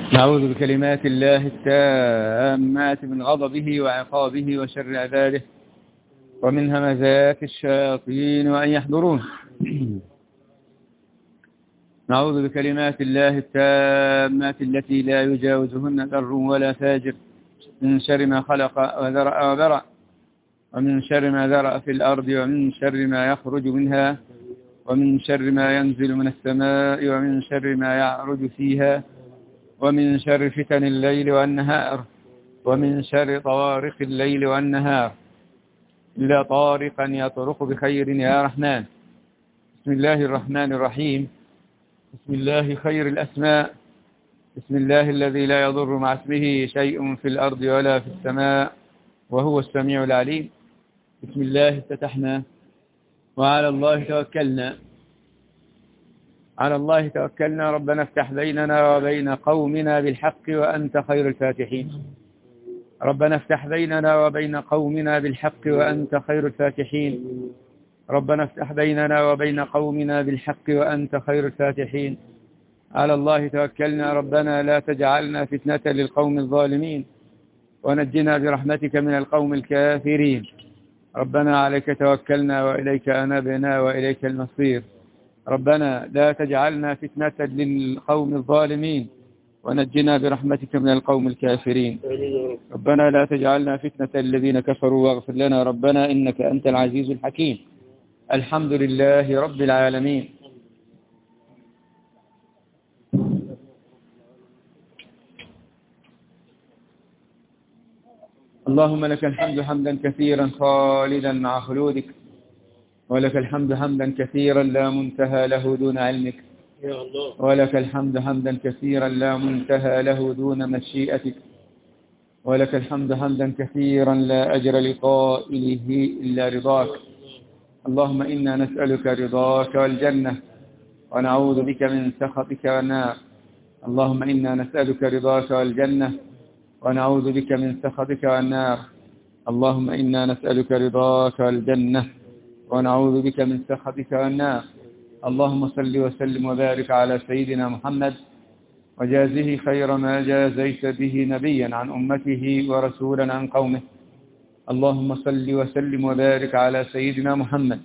نعوذ بكلمات الله التامات من غضبه وعقابه وشر عباده ومن همزات الشياطين وأن يحضرون. نعوذ بكلمات الله التامات التي لا يجاوزهن بر ولا فاجر من شر ما خلق وذرأ وبرأ ومن شر ما ذرأ في الأرض ومن شر ما يخرج منها ومن شر ما ينزل من السماء ومن شر ما يعرج فيها ومن شر فتن الليل والنهار ومن شر طوارق الليل والنهار إلا طارقا يطرق بخير يا رحمن. بسم الله الرحمن الرحيم. بسم الله خير الأسماء. بسم الله الذي لا يضر مع اسمه شيء في الأرض ولا في السماء وهو السميع العليم. بسم الله افتتحنا وعلى الله توكلنا. على الله توكلنا. ربنا افتح بيننا وبين قومنا بالحق وأنت خير الفاتحين. ربنا افتح بيننا وبين قومنا بالحق وأنت خير الفاتحين. ربنا افتح بيننا وبين قومنا بالحق وأنت خير الفاتحين. على الله توكلنا. ربنا لا تجعلنا فتنة للقوم الظالمين ونجنا برحمتك من القوم الكافرين. ربنا عليك توكلنا وإليك أنبنا وإليك المصير. ربنا لا تجعلنا فتنة للقوم الظالمين ونجنا برحمتك من القوم الكافرين. ربنا لا تجعلنا فتنة الذين كفروا واغفر لنا ربنا إنك أنت العزيز الحكيم. الحمد لله رب العالمين. اللهم لك الحمد حمدا كثيرا خالدا مع خلودك، ولك الحمد حمدا كثيرا لا منتهى له دون علمك، ولك الحمد حمدا كثيرا لا منتهى له دون مشيئتك، ولك الحمد حمدا كثيرا لا أجر لقائله إلا رضاك. اللهم إنا نسألك رضاك والجنة ونعوذ بك من سخطك والنار. اللهم إنا نسألك رضاك والجنة ونعوذ بك من سخطك والنار. اللهم إنا نسألك رضاك والجنة ونعوذ بك من سخطك والنار. اللهم صل وسلم وبارك على سيدنا محمد وجازه خير ما جازيت به نبيا عن أمته ورسولا عن قومه. اللهم صل وسلم وبارك على سيدنا محمد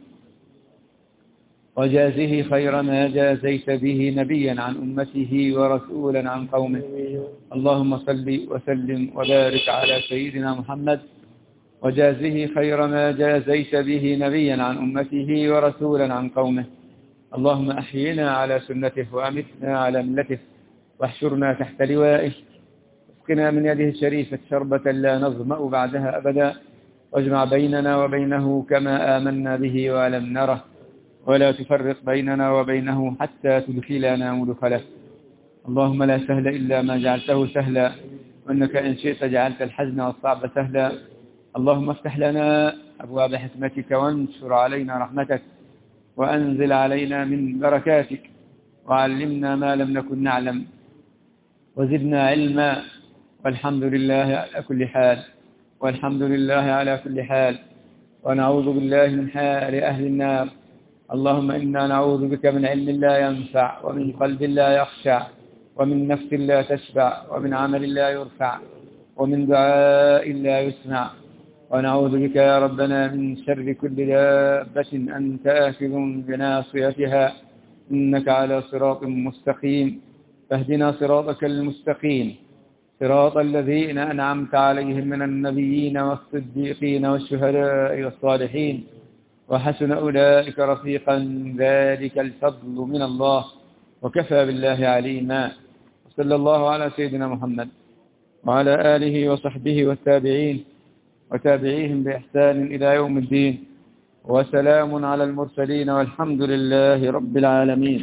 وجازه خير ما جازيت به نبيا عن أمته ورسولا عن قومه. اللهم صل وسلم وبارك على سيدنا محمد وجازه خير ما جازيت به نبيا عن أمته ورسولا عن قومه. اللهم أحينا على سنته وأمتنا على ملته واحشرنا تحت لوائه واسقنا من يده الشريفة شربة لا نظمأ بعدها أبدا واجمع بيننا وبينه كما آمنا به ولم نره ولا تفرق بيننا وبينه حتى تدخلنا مدخله. اللهم لا سهل إلا ما جعلته سهلا وإنك إن شئت جعلت الحزن والصعب سهلا. اللهم افتح لنا أبواب حكمتك وانشر علينا رحمتك وأنزل علينا من بركاتك وعلمنا ما لم نكن نعلم وزدنا علما. والحمد لله على كل حال. والحمد لله على كل حال. ونعوذ بالله من حال أهل النار. اللهم إنا نعوذ بك من علم لا ينفع ومن قلب لا يخشع ومن نفس لا تشبع ومن عمل لا يرفع ومن دعاء لا يسمع. ونعوذ بك يا ربنا من شر كل دابة أنت آخذ بناصيتها إنك على صراط مستقيم. فاهدنا صراطك المستقيم صراط الذين أنعمت عليهم من النبيين والصديقين والشهداء والصالحين وحسن أولئك رفيقا. ذلك الفضل من الله وكفى بالله عليما. صلى الله على سيدنا محمد وعلى آله وصحبه والتابعين وتابعيهم بإحسان إلى يوم الدين وسلام على المرسلين والحمد لله رب العالمين.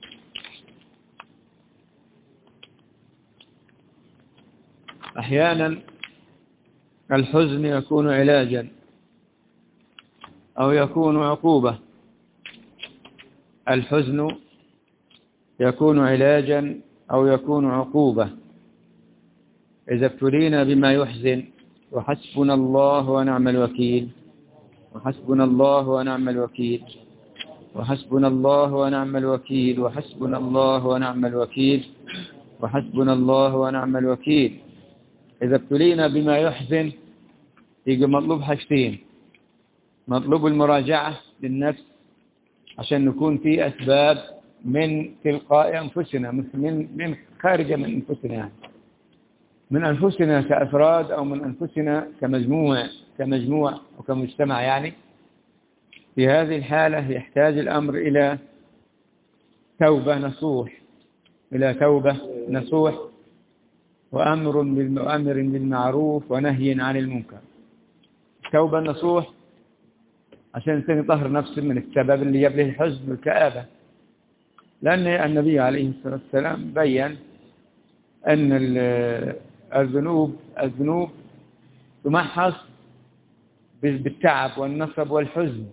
أحيانا الحزن يكون علاجا أو يكون عقوبة. الحزن يكون علاجا أو يكون عقوبة إذا ابتلينا بما يحزن. وحسبنا الله ونعم الوكيل. وحسبنا الله ونعم الوكيل. وحسبنا الله ونعم الوكيل. وحسبنا الله ونعم الوكيل. وحسبنا الله ونعم الوكيل. إذا ابتلينا بما يحزن يجي مطلوب حاجتين: مطلوب المراجعة للنفس عشان نكون في أسباب من تلقاء أنفسنا، من خارجة من أنفسنا، يعني من أنفسنا كأفراد أو من أنفسنا كمجموع أو كمجتمع. يعني في هذه الحالة يحتاج الأمر إلى توبة نصوح وأمر بالمعروف ونهي عن المنكر. توبة نصوح عشان تطهر نفسه من السبب اللي يبله الحزن والكآبة، لأن النبي عليه الصلاة والسلام بيّن أن الذنوب تمحص بالتعب والنصب والحزن.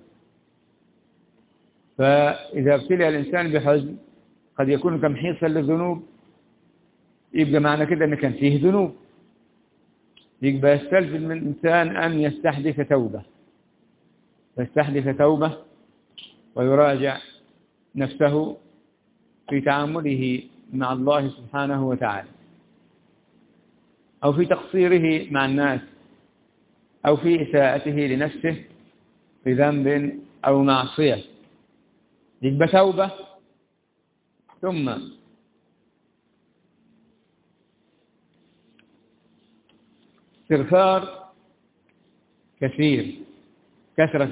فإذا ابتلي الإنسان بحزن قد يكون تمحيصا للذنوب، يبقى معنى كده أن كان فيه ذنوب، يبقى يستلزم من الإنسان أن يستحدث توبة ويراجع نفسه في تعامله مع الله سبحانه وتعالى، أو في تقصيره مع الناس، أو في إساءته لنفسه في ذنب أو معصية. يبقى توبة ثم استغفار كثير، كثرة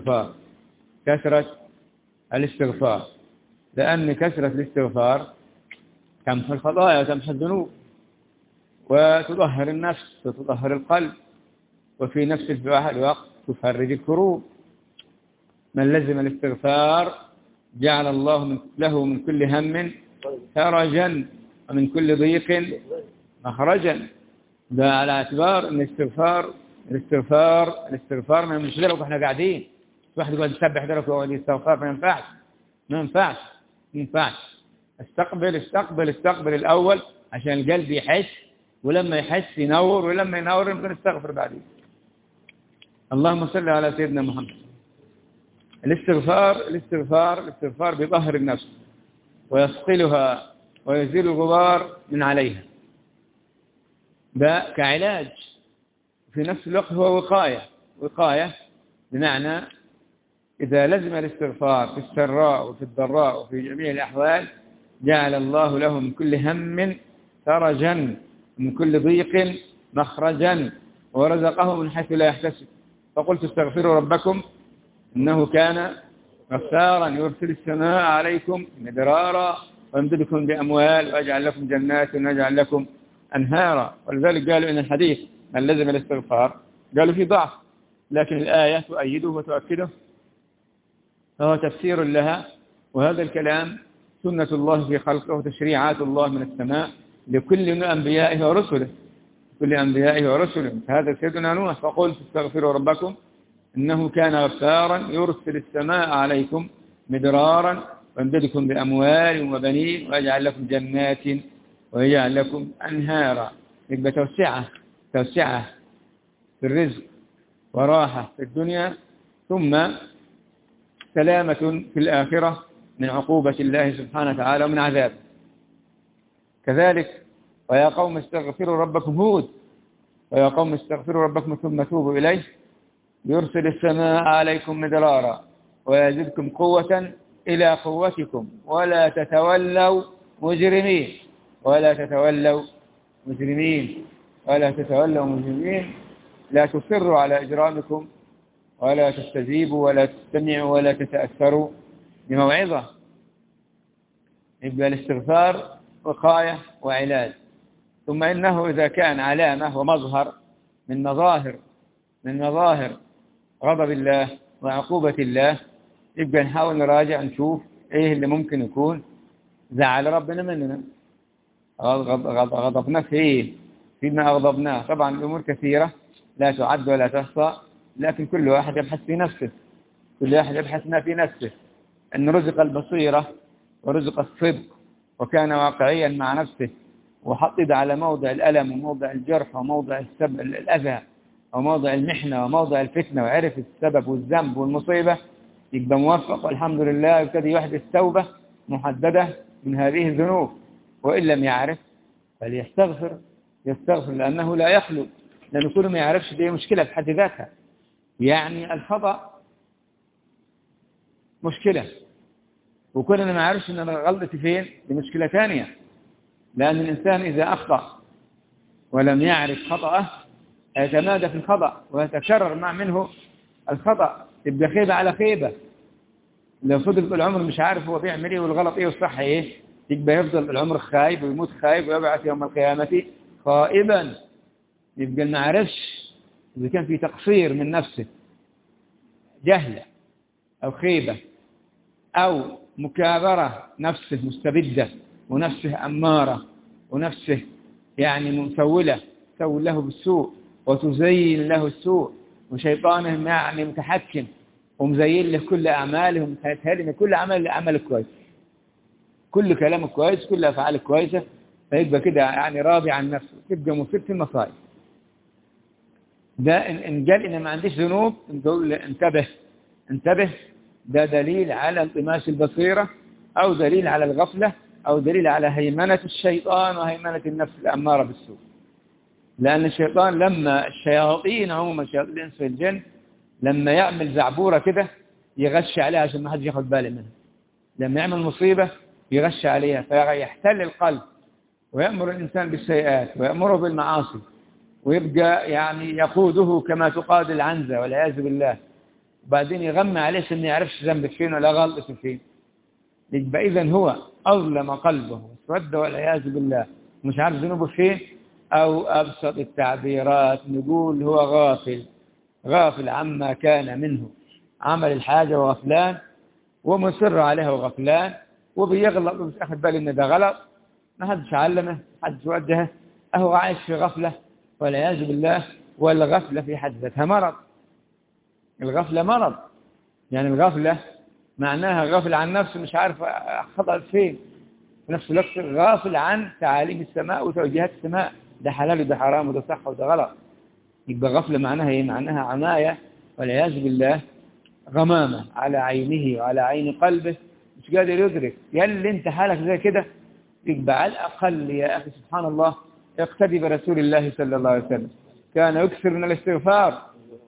الاستغفار، لأن كثرة الاستغفار تمحو الخطايا وتمحو الذنوب وتطهر النفس وتطهر القلب، وفي نفس الوقت تفرج الكروب. من لزم الاستغفار جعل الله له من كل هم فرجا ومن كل ضيق مخرجا. ده على اعتبار ان الاستغفار ما مش غيره واحنا قاعدين واحد يقعد يسبح درك ويقعد يستغفر، ما ينفعش. استقبل الاول عشان القلب يحس، ولما يحس ينور، ولما ينور يمكن يستغفر بعدين. اللهم صل على سيدنا محمد. الاستغفار بيطهر النفس ويصقلها ويزيل الغبار من عليها، ده كعلاج. في نفس الوقت هو وقاية بمعنى إذا لزم الاستغفار في السراء وفي الضراء وفي جميع الأحوال جعل الله له من كل هم فرجا من كل ضيق مخرجا ورزقه من حيث لا يحتسب. فقلت استغفروا ربكم إنه كان غفارا يرسل السماء عليكم مدرارا ويمددكم بأموال ويجعل لكم جنات ويجعل لكم أنهارا. ولذلك قالوا إن الحديث من لزم الاستغفار قالوا في ضعف، لكن الآية تؤيده وتؤكده، فهو تفسير لها. وهذا الكلام سنة الله في خلقه وتشريعات الله من السماء لكل أنبيائه ورسله. هذا سيدنا نوح فقلت استغفروا ربكم إنه كان غفارا يرسل السماء عليكم مدرارا ويمددكم بأموال وبنين ويجعل لكم جنات ويجعل لكم أنهارا. يبقى توسعة في الرزق وراحة في الدنيا، ثم سلامة في الآخرة من عقوبة الله سبحانه وتعالى ومن عذاب. كذلك ويا قوم استغفروا ربكم هود، ويا قوم استغفروا ربكم ثم توبوا إليه يرسل السماء عليكم مدرارا ويزدكم قوة إلى قوتكم ولا تتولوا مجرمين، لا تصروا على إجرامكم ولا تستجيبوا ولا تستمعوا ولا تتأثروا بموعظة. يبقى الاستغفار وقاية وعلاج. ثم إنه إذا كان علامة ومظهر من مظاهر غضب الله وعقوبة الله، يبقى نحاول نراجع نشوف إيه اللي ممكن يكون زعل ربنا مننا، غضبنا فيما أغضبناه. طبعا الأمور كثيرة لا تعد ولا تحصى، لكن كل واحد يبحث ما في نفسه، أن رزق البصيرة ورزق الصدق وكان واقعيا مع نفسه وحطد على موضع الألم وموضع الجرح وموضع الأذى وموضع المحنة وموضع الفتنة، وعرف السبب والذنب والمصيبة، يبقى موفق والحمد لله، يبتدي يحدث توبة محددة من هذه الذنوب. وإن لم يعرف فليستغفر، يستغفر، لأنه لا يخلو، لأنه كل ما يعرفش دي مشكلة في حد ذاتها. يعني الخطأ مشكلة، وكل ما يعرفش أن غلطتي فين دي مشكلة ثانية. لأن الإنسان إذا أخطأ ولم يعرف خطأه يتمادى في الخطأ ويتكرر مع منه الخطأ، تبقى خيبة على خيبة. لو فضل طول العمر مش عارف هو بيعمل ايه والغلط ايه والصح ايه، يبقى يفضل العمر خايب ويموت خايب ويبعث يوم القيامة خائبا. يبقى ما عرفش إذا كان في تقصير من نفسه، جهلة أو خيبة أو مكابرة، نفسه مستبدة ونفسه أمارة ونفسه يعني مسولة، تسول له بالسوء وتزين له السوء، وشيطانه يعني متحكم ومزين له كل أعماله، ومتهيأ كل عمل كويس، كل كلامه كويس، كل أفعاله كويسة، فيبقى كده يعني راضي عن نفسه، تبقى مصيب في المصائب. ده إن قال إن ما عنديش ذنوب نقول انتبه انتبه، ده دليل على انطماس البصيرة، أو دليل على الغفلة، أو دليل على هيمنة الشيطان وهيمنة النفس الأمارة بالسوء. لأن الشيطان لما الشياطين عموما، شياطين الإنس والجن، لما يعمل زعبورة كده يغش عليها عشان ما حدش ياخد باله منها. لما يعمل مصيبة يغش عليها فيحتل القلب ويأمر الإنسان بالسيئات ويأمره بالمعاصي، ويبقى يعني يقوده كما تقاد العنزة والعياذ بالله. وبعدين يغمى عليه إنه يعرفش ذنبك فين ولا غلطك فين. يبقى إذن هو أظلم قلبه واسود والعياذ بالله، مش عارف ذنوبه فين. أو أبسط التعبيرات نقول هو غافل عما كان منه، عمل الحاجة وغفلان ومصر عليها وغفلان، وبيغلط ومش أخذ باله إن ده غلط، ما حدش علمه، ما حدش وجهه، أهو عايش في غفلة والعياذ بالله. والغفلة في حد ذاتها مرض. الغفلة مرض، يعني الغفلة معناها غافل عن نفسه، مش عارف خطأ فين، في نفس الوقت غافل عن تعاليم السماء وتوجيهات السماء، ده حلال وده حرام وده صح وده غلط. يبقى غفلة معناها ايه؟ معناها عناية والعياذ بالله، غمامة على عينه وعلى عين قلبه، مش قادر يدرك. يلي انت حالك زي كده، يبقى على الأقل يا أخي سبحان الله اقتدي برسول الله صلى الله عليه وسلم، كان يكثر من الاستغفار،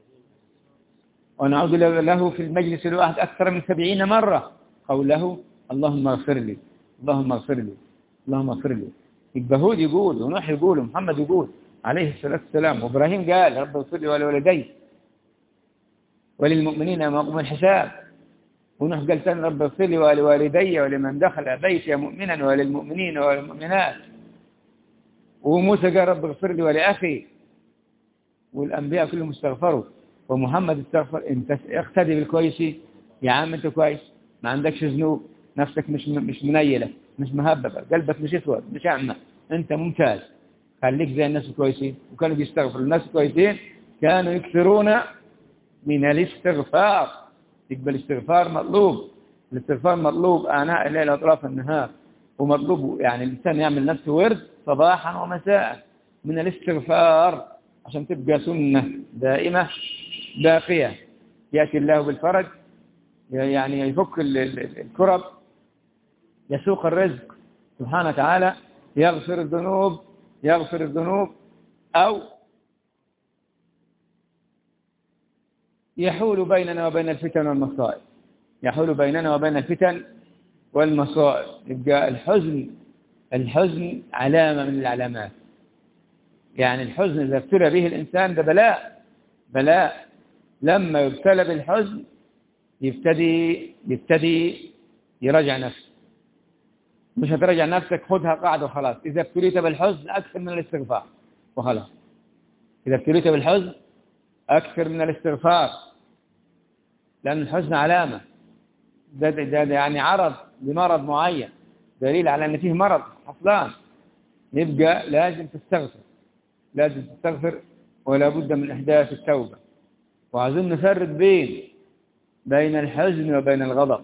ونعوذ له في المجلس الواحد أكثر من 70 مرة قوله اللهم اغفر لي، اللهم اغفر لي، اللهم اغفر لي. يبقى هود يقول، ونوح يقول، ومحمد يقول عليه الصلاة والسلام، وإبراهيم قال رب اغفر لي ولوالدي وللمؤمنين يوم يقوم الحساب. ونوح قال ثاني رب اغفر لي ولوالدي ولمن دخل بيتي مؤمنا وللمؤمنين والمؤمنات. وموسى قال رب اغفر لي ولأخي. والأنبياء كلهم استغفروا، ومحمد استغفر. انت اقتدي بالكويس يا عم، انت كويس، ما عندكش ذنوب، نفسك مش منيلة، مش مهببة، قلبك مش اسود، مش اعمى، انت ممتاز، خليك زي الناس الكويسين. وكانوا بيستغفروا، الناس الكويسين كانوا يكثرون من الاستغفار. يبقى الاستغفار مطلوب، الاستغفار مطلوب آناء الليل وأطراف النهار، ومطلوب يعني الإنسان يعمل نفسه ورد صباحا ومساء من الاستغفار عشان تبقى سنة دائمة باقية. يأتي الله بالفرج، يعني يفك الكرب، يسوق الرزق سبحانه وتعالى، يغفر الذنوب، أو يحول بيننا وبين الفتن والمصائب، يحول بيننا وبين الفتن والمصائب. يبقى الحزن علامة من العلامات. يعني الحزن إذا ابتلى به الإنسان ده بلاء. لما يبتلى بالحزن يبتدي يراجع نفسه. مش هتراجع نفسك، خدها قاعدة وخلاص. إذا ابتليت بالحزن أكثر من الاستغفار وخلاص. إذا ابتليت بالحزن أكثر من الاستغفار، لأن الحزن علامة، ده يعني عرض لمرض معين، دليل على أن فيه مرض حصلان. يبقى لازم تستغفر ولا بد من إحداث التوبة. وعايزين نفرق بين الحزن وبين الغضب.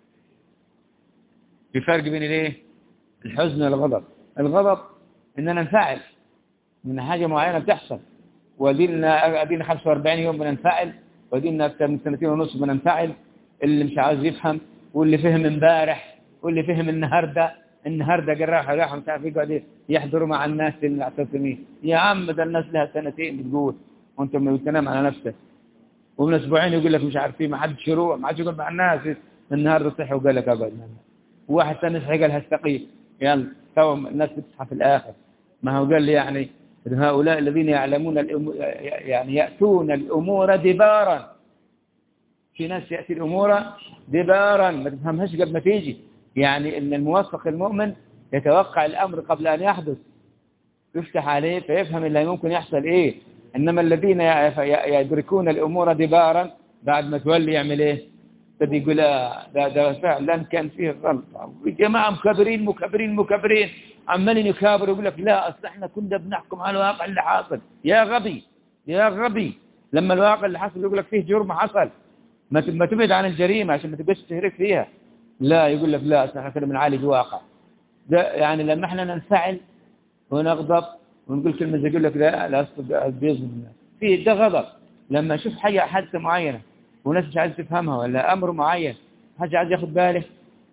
في فرق بين الايه؟ الحزن والغضب. الغضب إننا ننفعل من حاجة معينة بتحصل، ودينا 45 يوم بننفعل، ودينا أكثر من 2.5 بننفعل. اللي مش عاوز يفهم، واللي فهم امبارح، واللي فهم النهاردة، النهارده راحوا مش عارف يقعدوا يحضروا مع الناس المعتصمين. يا عم ده الناس لها سنتين بتقول وانت بتنام على نفسك، ومن اسبوعين يقول لك مش عارفين ما حدش يروح ما حدش يقعد مع الناس. النهارده صحي وقال لك اقعد. وواحد ثاني صحي قال هستقيل. يلا تو الناس بتصحى في الاخر. ما هو قال لي يعني هؤلاء الذين يعلمون يعني يأتون الأمور دبارا. في ناس يأتي الأمور دبارا ما تفهمهاش قبل ما تيجي. يعني إن الموفق المؤمن يتوقع الأمر قبل أن يحدث، يفتح عليه فيفهم اللي ممكن يحصل إيه. إنما الذين يدركون الأمور دبارا بعد ما تولي يعمل إيه؟ تبي يقول ده فعلا كان فيه غلطة. جماعة مكبرين عمالين يكابروا يقول لك لا أصل احنا كنا بنحكم على الواقع اللي حاصل. يا غبي لما الواقع اللي حصل يقول لك فيه جرم حصل ما تبعد عن الجريمة عشان ما تبقاش تشرك فيها. لا يقول لك لا احنا كنا بنعالج واقع. ده يعني لما احنا ننفعل ونغضب ونقول كلمة زي يقول لك لا أصل بيظلم فيه ده غضب. لما اشوف حادثة معينة وناس مش عايز تفهمها ولا أمر معين حاجة عايز ياخد باله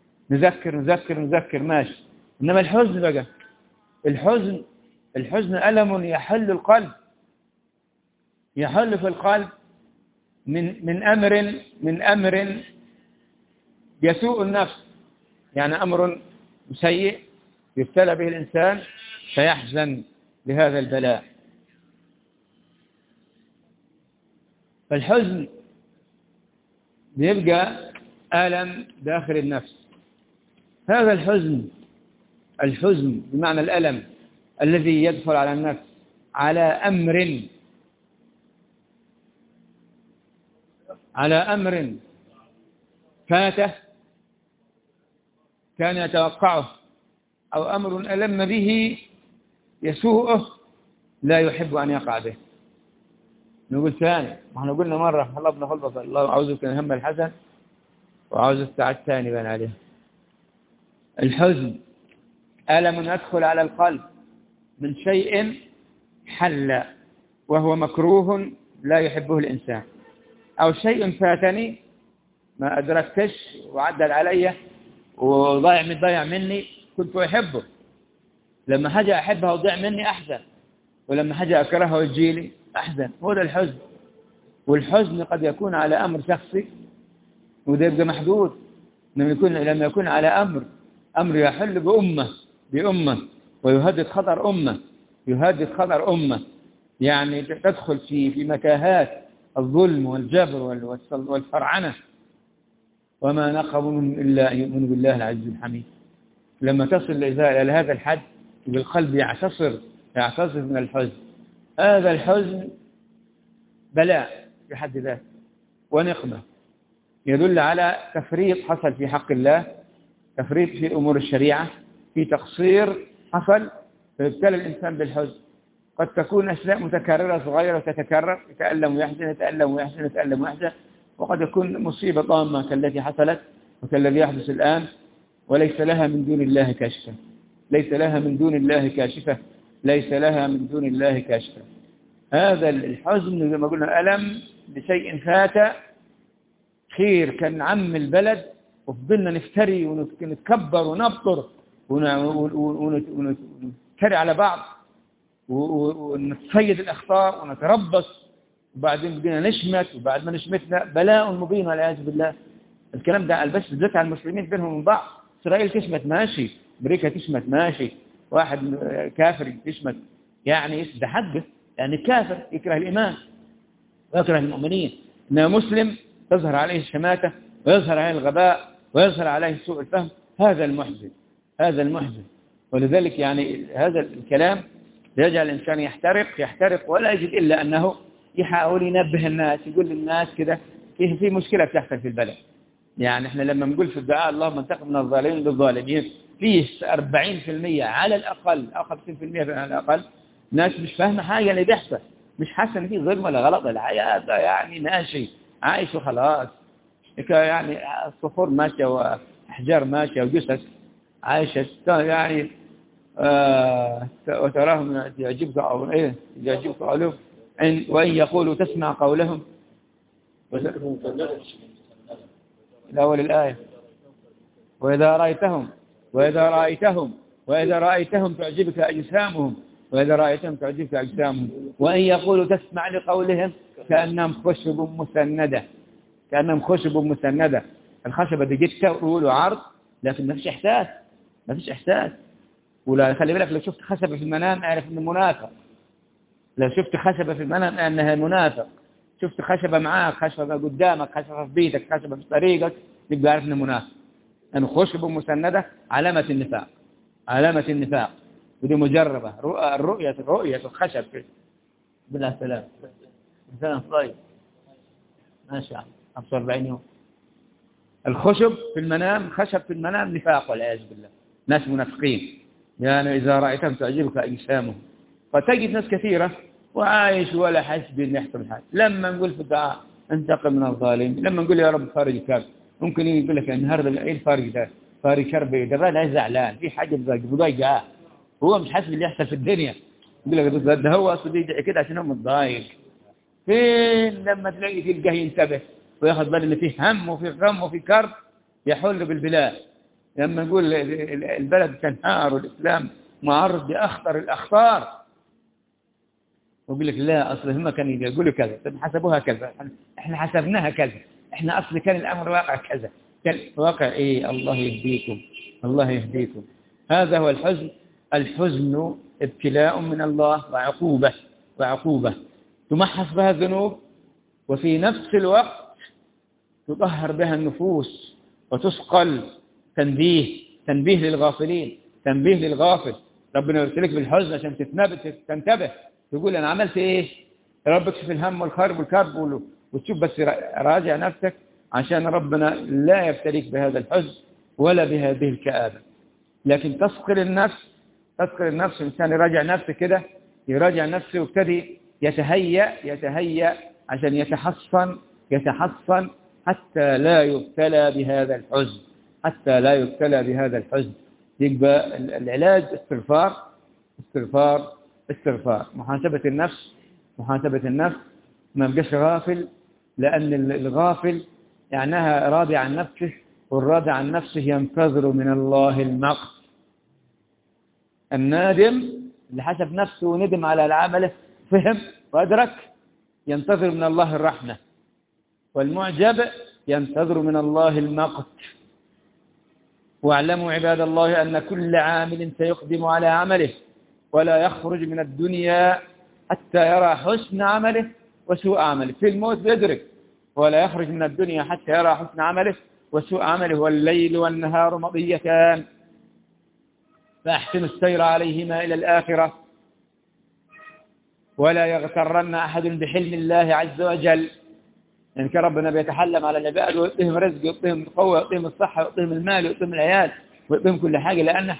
نذكر ماشي. إنما الحزن بقى الحزن ألم يحل في القلب من أمر يسوء النفس. يعني أمر سيء يبتلى به الإنسان فيحزن بهذا البلاء. فالحزن بيبقى ألم داخل النفس. هذا الحزن بمعنى الألم الذي يدخل على النفس على أمر فاته كان يتوقعه أو أمر ألم به يسوءه لا يحب أن يقع به. نقول ثاني ما احنا قلنا مرة حلبنا خلبة الله عاوزك هم الحسن وعاوز الساعة الثاني بين عليه. الحزن ألم يدخل على القلب من شيء حل وهو مكروه لا يحبه الإنسان، أو شيء فاتني ما أدركتش وعدل علي وضيع مني كنت أحبه. لما حاجة أحبها وضيع مني أحزن، ولما حاجة أكرهها وتجيلي أحزن. هو ده الحزن. والحزن قد يكون على أمر شخصي وده يبقى محدود. لما يكون على أمر يحل بأمة ويهدد خطر أمة يعني تدخل في متاهات الظلم والجبر والفرعنة. وما نقموا منهم إلا أن يؤمنوا بالله العزيز الحميد. لما تصل إلى هذا الحد بالقلب يعتصر من الحزن. هذا الحزن بلاء في حد ذاته ونقمة يدل على تفريط حصل في حق الله، تفريط في أمور الشريعة، في تقصير حصل فيبتلى الإنسان بالحزن. قد تكون أشياء متكررة صغيرة وتتكرر يتألم ويحزن، وقد يكون مصيبة طامة كالتي حصلت وكالذي يحدث الآن وليس لها من دون الله كاشفة. هذا الحزن زي ما قلنا ألم بشيء فات خير كان عم البلد وفضلنا نفتري ونتكبر ونبطر ونفتري على بعض ونتصيد الأخطاء ونتربص وبعدين بدنا نشمت وبعد ما نشمتنا بلاء مبين والعياذ بالله. الكلام ده البس بالذات على المسلمين بينهم من بعض. إسرائيل تشمت ماشي، أمريكا تشمت ماشي، واحد كافر تشمت يعني ده حقه، يعني كافر يكره الإيمان ويكره المؤمنين. إنما مسلم تظهر عليه الشماتة ويظهر عليه الغباء ويظهر عليه سوء الفهم. هذا المحزن. ولذلك يعني هذا الكلام يجعل الإنسان يحترق ولا يجد إلا أنه يحاول ينبه الناس، يقول للناس كده في مشكلة بتحصل في البلد. يعني احنا لما نقول في الدعاء اللهم انتقم من الظالمين بالظالمين فيه 40% على الأقل أو 50% على الأقل ناس مش فاهمة حاجة اللي بيحصل، مش حاسة ان في ظلم ولا غلط ولا حاجة، يعني ماشي عايش وخلاص، يعني الصخور ماشية وأحجار ماشية وجثث عايشة يعني وتراهم يعجبك قولهم وإن يقولوا تسمع قولهم الأول الآية وإذا رأيتهم وإذا رأيتهم تعجبك أجسامهم وإن يقولوا تسمع لقولهم كأنهم خشب مسندة. الخشبة دي جت طول وعرض لكن ما فيش إحساس. ولا خلي بالك، لو شفت خشبة في المنام اعرف إنه منافق. أنها منافق. شفت خشبة معاك، خشبة قدامك، خشبة في بيتك، خشبة في طريقك، يبقى عارف إنه منافق. أنه خشب مسندة علامة النفاق. ودي مجربة. رؤية الخشب بالله سلام. مثلا طيب ماشي 45 يوم. الخشب في المنام، خشب في المنام نفاق والعياذ بالله. ناس منافقين. يعني إذا رأيتهم تعجبك أجسامهم. فتجد ناس كثيرة وعايش ولا حس بأن يحصل حاجة. لما نقول في الدعاء انتقم من الظالم، لما نقول يا رب فارج كرب، ممكن يقول لك النهارده ايه الفارج ده؟ فارج كرب ده بقى زعلان في حاجة مضايقه. هو مش حاسس باللي يحصل في الدنيا. يقول لك ده هو اصلا يدعي كده عشان هو متضايق. فين لما تلقاه ينتبه وياخذ باله ان فيه هم وفي غم وفي كرب يحل بالبلاد. لما نقول البلد تنهار والإسلام معرض بأخطر الأخطار، ويقول لك لا أصل هم كانوا يقولوا كذا، حسبوها كذا، احنا حسبناها كذا، احنا أصل كان الأمر واقع كذا. كان واقع إيه؟ الله يهديكم. هذا هو الحزن ابتلاء من الله وعقوبة تمحص بها الذنوب، وفي نفس الوقت تطهر بها النفوس وتثقل. تنبيه للغافلين، تنبيه للغافل. ربنا يرسلك بالحزن عشان تنتبه، تقول أنا عملت إيه؟ ربك تشوف الهم والكرب وتشوف، بس راجع نفسك عشان ربنا لا يبتليك بهذا الحزن ولا بهذه الكآبة. لكن تثقل النفس. الإنسان يراجع نفسه ويبتدي يتهيأ عشان يتحصن حتى لا يبتلى بهذا الحزن. يبقى العلاج استغفار. محاسبة النفس. ما يبقاش غافل، لأن الغافل يعنيها راضي عن نفسه، والراضي عن نفسه ينتظر من الله المقت. النادم اللي حسب نفسه وندم على العمل فهم وأدرك ينتظر من الله الرحمة، والمعجب ينتظر من الله المقت. واعلموا عباد الله أن كل عامل سيقدم على عمله ولا يخرج من الدنيا حتى يرى حسن عمله وسوء عمله. في الموت يدرك، ولا يخرج من الدنيا حتى يرى حسن عمله وسوء عمله. والليل والنهار مضيتان فأحسن السير عليهما إلى الآخرة. ولا يغترن أحد بحلم الله عز وجل. يعني ربنا بيتحلم على العباد ويعطيهم رزق، ويعطيهم القوة، ويعطيهم الصحة، ويعطيهم المال، ويعطيهم العيال، ويعطيهم كل حاجة، لأنه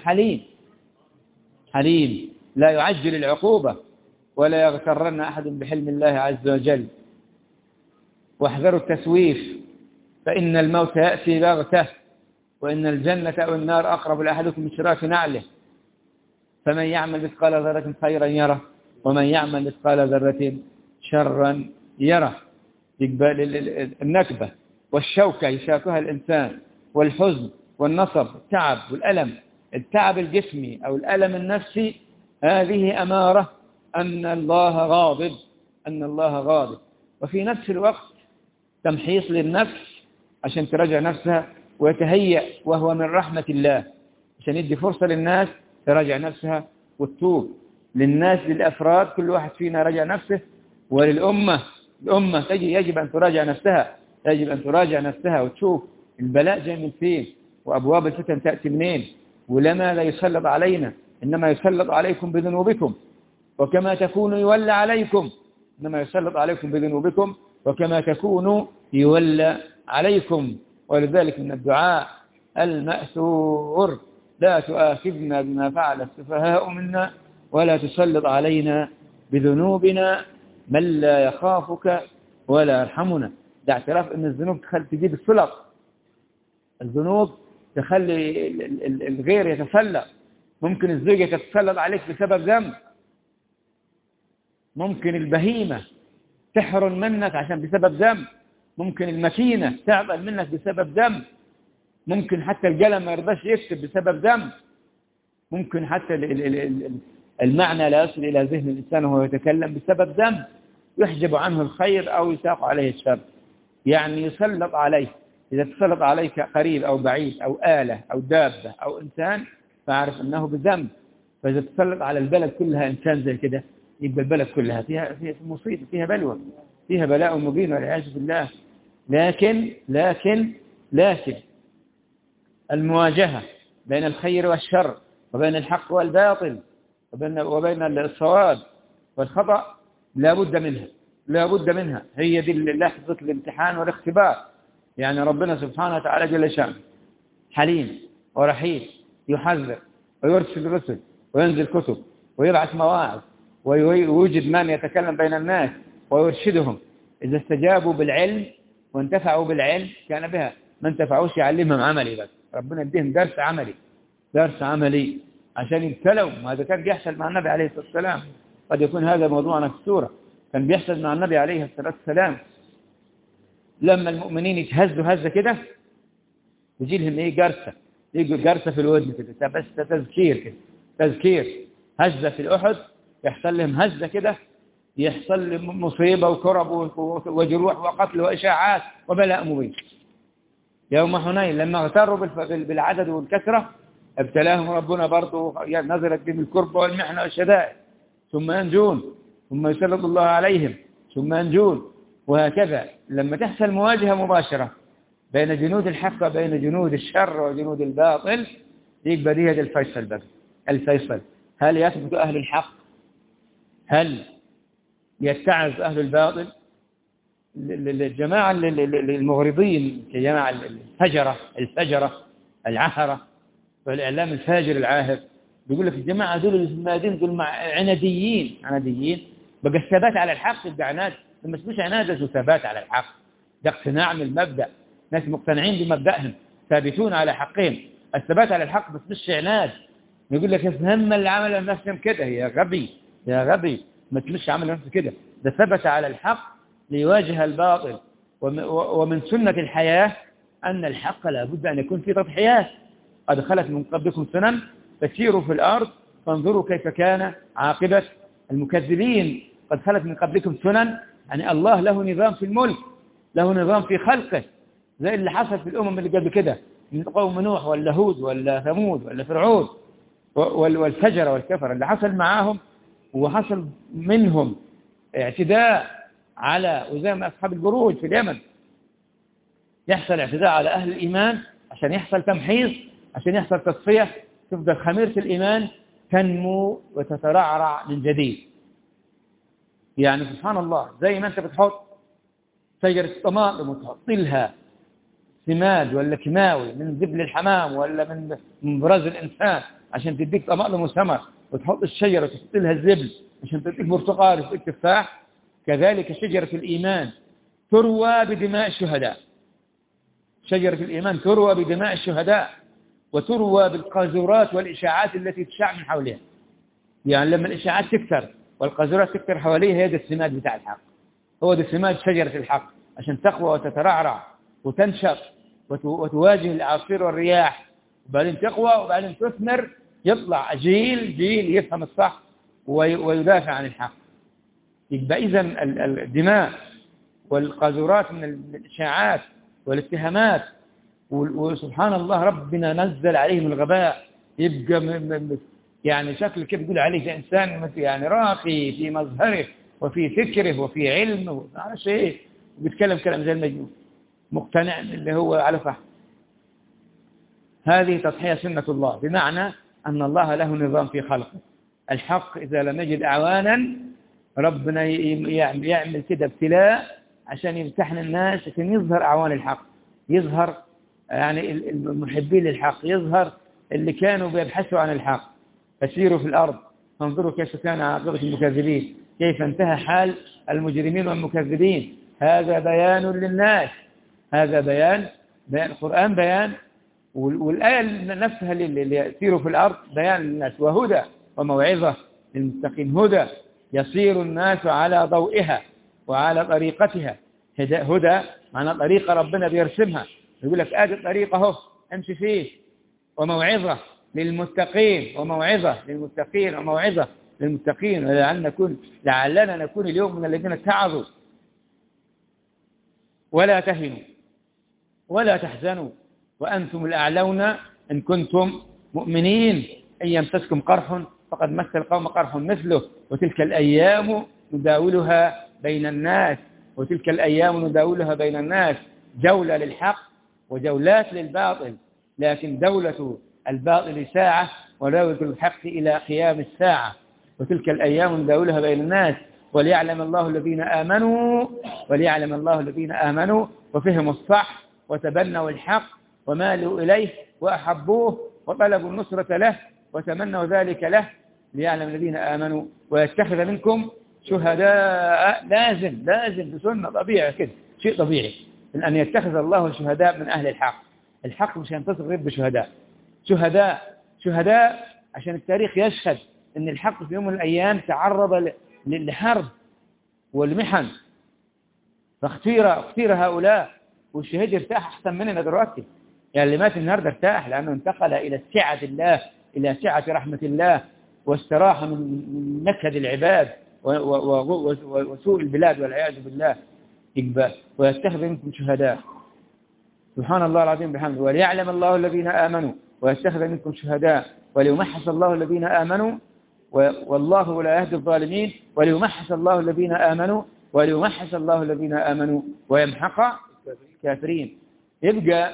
حليم لا يعجل العقوبة. ولا يغترن أحد بحلم الله عز وجل. واحذروا التسويف، فإن الموت يأتي بغتة، وإن الجنة أو النار أقرب لأحدكم من شراك نعله. فمن يعمل مثقال ذرة خيرا يره، ومن يعمل مثقال ذرة شرا يره. يقبل النكبة والشوكة يشاكها الإنسان، والحزن والنصب، التعب والألم، التعب الجسمي أو الألم النفسي، هذه أمارة أن الله غاضب. وفي نفس الوقت تمحيص للنفس عشان تراجع نفسها ويتهيأ، وهو من رحمة الله، عشان يدي فرصة للناس تراجع نفسها وتتوب. للناس، للأفراد، كل واحد فينا راجع نفسه. وللأمة، الأمة يجب أن تراجع نفسها وتشوف البلاء جاي من فين، وأبواب الفتن تأتي منين، ولما لا يسلط علينا، إنما يسلط عليكم بذنوبكم، وكما تكونوا يولى عليكم. إنما يسلط عليكم بذنوبكم وكما تكونوا يولى عليكم. ولذلك من الدعاء المأثور: لا تؤاخذنا بما فعل السفهاء منا، ولا تسلط علينا بذنوبنا من لا يخافك ولا يرحمنا. ده اعتراف ان الذنوب تجيب السلط. الذنوب تخلي الغير يتسلط. ممكن الزوجة تتسلط عليك بسبب ذنب، ممكن البهيمة تحرم منك عشان بسبب ذنب، ممكن المكينة تعطل منك بسبب ذنب، ممكن حتى القلم ما يرضاش يكتب بسبب ذنب، ممكن حتى المعنى لا يصل إلى ذهن الإنسان وهو يتكلم بسبب ذنب، يحجب عنه الخير أو يساق عليه الشر، يعني يسلط عليه. إذا تسلط عليك قريب أو بعيد أو آلة أو دابة أو إنسان فاعرف أنه بذنب. فإذا تسلط على البلد كلها إنسان زي كده يبقى البلد كلها فيها مصيبة، فيها بلوى، فيها بلاء مبين والعياذ بالله. لكن المواجهة بين الخير والشر وبين الحق والباطل وبين الصواب والخطأ لا بد منها. هي دي لحظة الامتحان والاختبار. يعني ربنا سبحانه وتعالى جل شأنه حليم ورحيم، يحذر ويرسل الرسل وينزل كتب ويبعث مواعظ ويوجد من يتكلم بين الناس ويرشدهم. إذا استجابوا بالعلم وانتفعوا بالعلم كان بها، ما انتفعوش يعلمهم عملي بس، ربنا يديهم درس عملي عشان يبتلوا. وهذا كان بيحصل مع النبي عليه الصلاة والسلام. قد يكون هذا موضوعنا في السورة. كان بيحصل مع النبي عليه الصلاة والسلام لما المؤمنين يتهزوا هزة كده يجي لهم جرسة في الودن كده، بس تذكير هزة في الأحد يحصل لهم هزة كده، يحصل لهم مصيبة وكرب وجروح وقتل وإشاعات وبلاء مبين. يوم حنين لما اغتروا بالعدد والكثرة ابتلاهم ربنا برضو، نزلت بهم الكربة والمحنة والشدائد ثم ينجون، ثم يسلط الله عليهم ثم ينجون. وهكذا لما تحصل مواجهة مباشرة بين جنود الحق وبين جنود الشر وجنود الباطل يبقى دي هذا الفيصل. هل يثبت أهل الحق؟ هل يتعظ أهل الباطل؟ الجماعة المغرضين كجماعة الفجرة العهرة والإعلام الفاجر العاهر بيقول لك الجماعة دول المادين دول عناديين. بقى الثبات على الحق يبقى عناد، لما تسميش عناد ده ثبات على الحق، ده اقتناع من المبدأ، ناس مقتنعين بمبدأهم ثابتون على حقهم. الثبات على الحق بس مش عناد. يقول لك هم اللي عمل نفسهم كده، يا غبي ما تمشي عمل نفسه كده، ده ثبت على الحق ليواجه الباطل. ومن سنة الحياة أن الحق لابد أن يكون فيه تضحيات. قد خلت من قبلكم سنن فسيروا في الأرض فانظروا كيف كان عاقبة المكذبين. قد خلت من قبلكم سنن، يعني الله له نظام في الملك، له نظام في خلقه، زي اللي حصل في الأمم اللي قبل كده من قوم نوح ولا هود ولا ثمود ولا فرعون والفجر والكفر اللي حصل معاهم. وحصل منهم اعتداء على وزام أصحاب البروج في اليمن، يحصل اعتداء على أهل الإيمان عشان يحصل تمحيص، عشان يحصل تصفية، تفضل خميرة الإيمان تنمو وتترعرع من جديد. يعني سبحان الله، زي ما أنت بتحط شجرة طماطم وتحط لها سماد ولا كيماوي من زبل الحمام ولا من براز الإنسان عشان تديك طماطم وثمر، وتحط الشجرة وتحط لها الزبل عشان تديك برتقال وتديك تفاح، كذلك شجرة الإيمان تروى بدماء الشهداء. شجرة الإيمان تروى بدماء الشهداء وتروى بالقاذورات والإشاعات التي تشاع من حولها. يعني لما الإشاعات تكثر والقاذورات تكثر حواليها، هي ده السماد بتاع الحق، هو ده سماد شجرة الحق عشان تقوى وتترعرع وتنشط وتواجه الأعاصير والرياح، وبعدين تقوى وبعدين تثمر، يطلع جيل يفهم الصح ويدافع عن الحق. يبقى إذن الدماء والقاذورات من الإشاعات والاتهامات، وسبحان الله ربنا نزل عليهم الغباء، يبقى يعني شكل كيف يقول عليه ده إنسان يعني راقي في مظهره وفي فكره وفي علمه على شيء، وبيتكلم كلام زي المجنون مقتنع اللي هو على فهم. هذه تضحية سنة الله، بمعنى أن الله له نظام في خلقه. الحق إذا لم يجد أعوانا ربنا يعمل كده ابتلاء عشان يمتحن الناس، عشان يظهر أعوان الحق، يظهر يعني المحبين للحق، يظهر اللي كانوا بيبحثوا عن الحق. فسيروا في الأرض فانظروا كيف كان عاقبة المكذبين، كيف انتهى حال المجرمين والمكذبين. هذا بيان للناس، هذا بيان القرآن بيان، والآية نفسها اللي يسيروا في الأرض بيان للناس، وهدى وموعظة للمتقين. هدى يصير الناس على ضوئها وعلى طريقتها. هدى معنى طريقة ربنا بيرسمها، يقول لك آدي الطريقة اهو، امشي فيه، وموعظة للمتقين، وموعظة للمتقين، وموعظة للمتقين، لعلنا نكون اليوم من الذين اتعظوا. ولا تهنوا ولا تحزنوا وأنتم الأعلون إن كنتم مؤمنين، إن يمسسكم قرح فقد مس القوم قرح مثله، وتلك الأيام نداولها بين الناس، وتلك الأيام نداولها بين الناس، جولة للحق وجولات للباطل، لكن دولة الباطل ساعة ودولة الحق إلى قيام الساعة. وتلك الأيام نداولها بين الناس وليعلم الله الذين آمنوا وفهموا الصح وتبنوا الحق ومالوا إليه وأحبوه وطلبوا النصرة له وتمنوا ذلك له، ليعلم الذين آمنوا ويتخذ منكم شهداء. لازم بسنة طبيعي كده، شيء طبيعي أن يتخذ الله شهداء من أهل الحق. الحق مش هينتصر غير بشهداء، شهداء عشان التاريخ يشهد أن الحق في يوم من الأيام تعرض للحرب والمحن، فاختير هؤلاء، والشهيد ارتاح أحسن مننا دلوقتي. يعني اللي مات النهارده ارتاح لأنه انتقل إلى سعة الله، إلى سعة رحمة الله، واستراح من نكد العباد وسوء البلاد والعياذ بالله. ويتخذ منكم شهداء، سبحان الله العظيم بحمده. وليعلم الله الذين آمنوا ويتخذ منكم شهداء وليمحص الله الذين آمنوا والله لا يهدي الظالمين. وليمحص الله الذين آمنوا ويمحق الكافرين. يبقى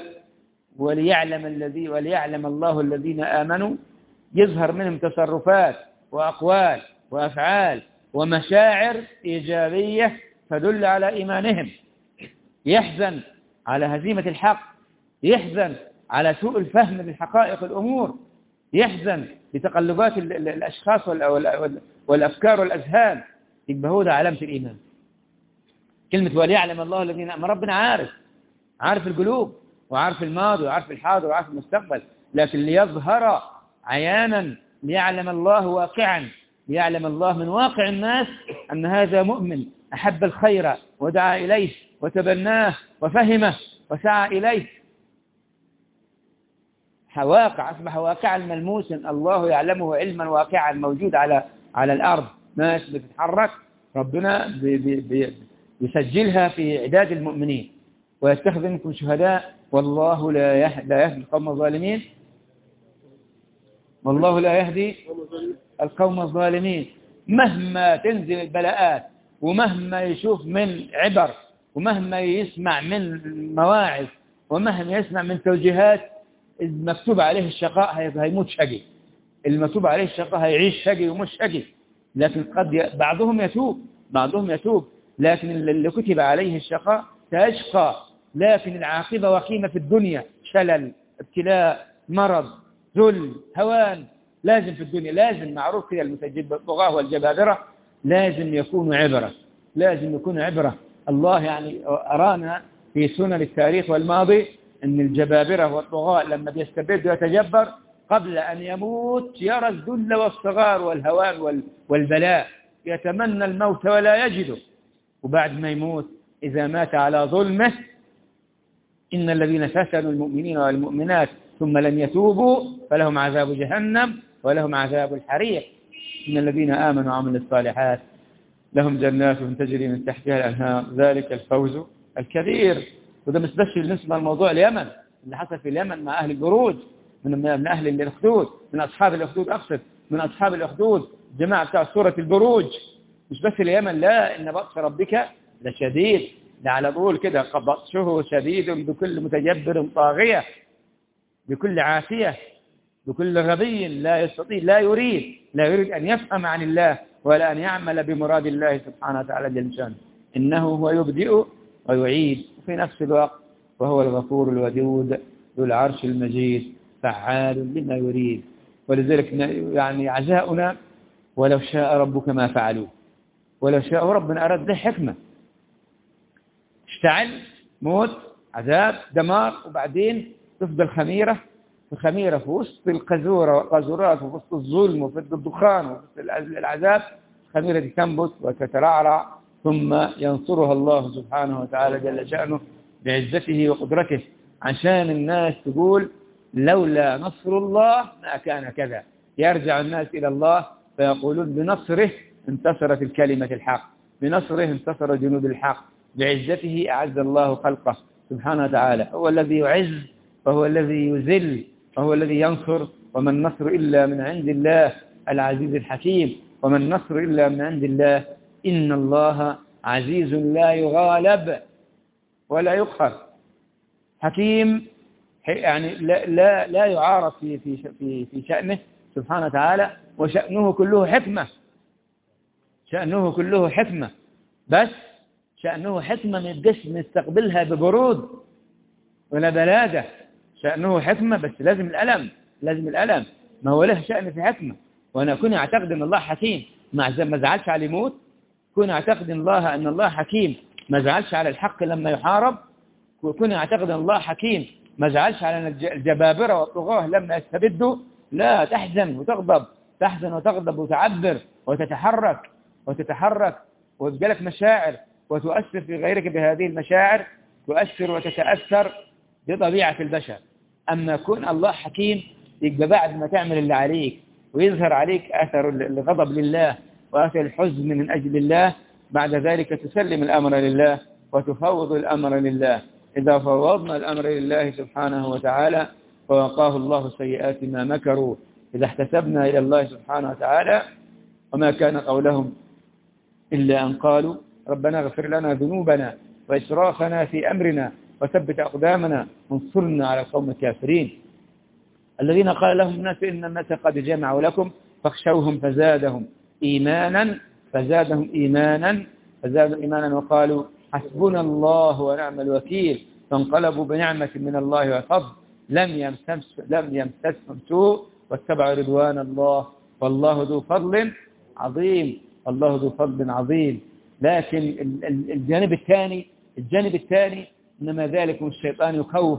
وليعلم الله الذين آمنوا، يظهر منهم تصرفات وأقوال وأفعال ومشاعر إيجابية تدل على إيمانهم. يحزن على هزيمة الحق، يحزن على سوء الفهم لحقائق الأمور، يحزن لتقلبات الأشخاص والأفكار والأذهان. يبقى هو ده علامة الإيمان. كلمة وليعلم الله الذين آمنوا، ربنا عارف القلوب وعارف الماضي وعارف الحاضر وعارف المستقبل، لكن ليظهر عيانا، ليعلم الله واقعا، ليعلم الله من واقع الناس أن هذا مؤمن أحب الخير ودعا إليه وتبناه وفهمه وسعى إليه. واقع أصبح واقعا ملموسا، الله يعلمه علما واقعا موجود على الأرض، ناس بتتحرك، ربنا يسجلها في عداد المؤمنين. ويتخذ منكم شهداء والله لا يهدي القوم الظالمين، والله لا يهدي القوم الظالمين. مهما تنزل البلاءات، ومهما يشوف من عبر، ومهما يسمع من مواعظ، ومهما يسمع من توجيهات، المكتوب عليه الشقاء هيموت شقي، المكتوب عليه الشقاء هيعيش شقي ومش شقي. لكن قد بعضهم يتوب، لكن اللي كتب عليه الشقاء سيشقى. لكن العاقبة وخيمة في الدنيا، شلل، ابتلاء، مرض، ذل، هوان. لازم في الدنيا، لازم معروف كده الطغاة والجبابرة لازم يكونوا عبرة. الله يعني أرانا في سنن التاريخ والماضي أن الجبابرة والطغاة لما بيستبد ويتجبر قبل أن يموت يرى الذل والصغار والهوان والبلاء، يتمنى الموت ولا يجده. وبعد ما يموت إذا مات على ظلمه، إن الذين فتنوا المؤمنين والمؤمنات ثم لم يتوبوا فلهم عذاب جهنم ولهم عذاب الحريق. إن الذين آمنوا وعملوا الصالحات لهم جنات تجري من تحتها الأنهار، ذلك الفوز الكبير. وده مش بس بالنسبة لموضوع اليمن، اللي حصل في اليمن مع أهل الجروج من أهل الأخدود، من أصحاب الأخدود، من أصحاب الأخدود، جماعة بتاع سورة البروج. مش بس اليمن، لا، إن بطش ربك لشديد، ده على طول كده، بطشه شديد بكل متجبر طاغية، بكل عافية، بكل غبي لا يستطيع، لا يريد أن يفهم عن الله ولا أن يعمل بمراد الله سبحانه وتعالى جل شانه. إنه هو يبدئ ويعيد في نفس الوقت، وهو الغفور الودود ذو العرش المجيد فعال لما يريد. ولذلك يعني عزاؤنا ولو شاء ربك ما فعلوه، ولو شاء ربنا أراد له حكمة. اشتعل، موت، عذاب، دمار، وبعدين تفضل خميرة في وسط القذورة والقذورات، وفي وسط الظلم وفي الدخان وفي العذاب، الخميرة دي تنبت وتترعرع، ثم ينصرها الله سبحانه وتعالى جل شأنه بعزته وقدرته، عشان الناس تقول لولا نصر الله ما كان كذا. يرجع الناس إلى الله فيقولون بنصره انتصرت الكلمة الحق، بنصره انتصر جنود الحق، بعزته أعز الله خلقه سبحانه وتعالى. هو الذي يعز وهو الذي يذل وهو الذي ينصر. وما النصر إلا من عند الله العزيز الحكيم، وما النصر إلا من عند الله، إن الله عزيز لا يغالب ولا يقهر، حكيم يعني لا يعارض في شأنه سبحانه وتعالى، وشأنه كله حكمة، شأنه كله حكمة، بس شأنه حكمة من الجسم نستقبلها ببرود ولا بلادة. شأنه حكمة بس لازم الألم، لازم الألم. ما هو له شأن في حكمة. وأنا أكون أعتقد أن الله حكيم ما زعلش على يموت، كون أعتقد أن الله حكيم ما زعلش على الحق لما يحارب، وكون أعتقد أن الله حكيم ما زعلش على الجبابرة والطغاة لما يستبدوا. لا، تحزن وتغضب، تحزن وتغضب وتعبر وتتحرك ويبقى لك مشاعر وتؤثر في غيرك بهذه المشاعر، تؤثر وتتأثر بطبيعة البشر. أما يكون الله حكيم يبقى بعد ما تعمل اللي عليك ويظهر عليك أثر الغضب لله وأثر الحزن من أجل الله، بعد ذلك تسلم الأمر لله وتفوض الأمر لله. إذا فوضنا الأمر لله سبحانه وتعالى فوقاه الله سيئات ما مكروا. إذا احتسبنا إلى الله سبحانه وتعالى وما كان قولهم إلا أن قالوا ربنا اغفر لنا ذنوبنا وإسرافنا في أمرنا وثبت أقدامنا وانصرنا على القوم الكافرين الذين قال لهم الناس إن الناس قد جمعوا لكم فاخشوهم فزادهم إيمانا وقالوا حسبنا الله ونعم الوكيل فانقلبوا بنعمة من الله وفضل لم يمسسهم سوء واتبعوا رضوان الله والله ذو فضل عظيم. لكن الجانب الثاني إنما ذلك الشيطان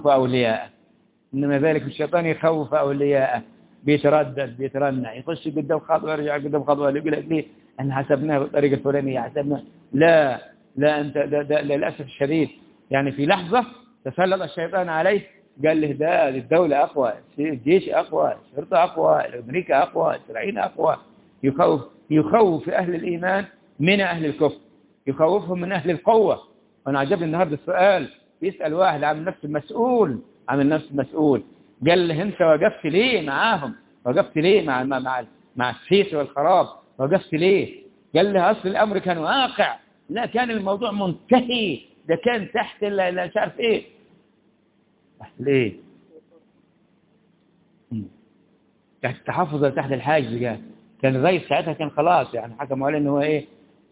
يخوف أولياءه، بيترنع يخش قدام خطوة يرجع قدام خطوة، يقول لك ليه احنا حسبناها بالطريقة الفلانية حسبنا. لا أنت ده للأسف الشديد يعني في لحظة تسلط الشيطان عليه قال له ده الدولة أقوى، الجيش أقوى، الشرطة أقوى، أمريكا أقوى، إسرائيل أقوى. يخوف أهل الإيمان من أهل الكفر، يخوفهم من أهل القوة. وأنا عجبني النهاردة السؤال يسأل واحد عن نفس المسؤول قال له أنت وقفت ليه معاهم؟ وقفت ليه مع السيس والخراب؟ وقفت ليه؟ قال له أصل الأمر كان واقع، لا كان الموضوع منتهي، ده كان تحت لا مش عارف إيه. ليه؟ تحت التحفظ ولا تحت الحاجز؟ كان الرئيس ساعتها كان خلاص يعني حكموا عليه إنه هو إيه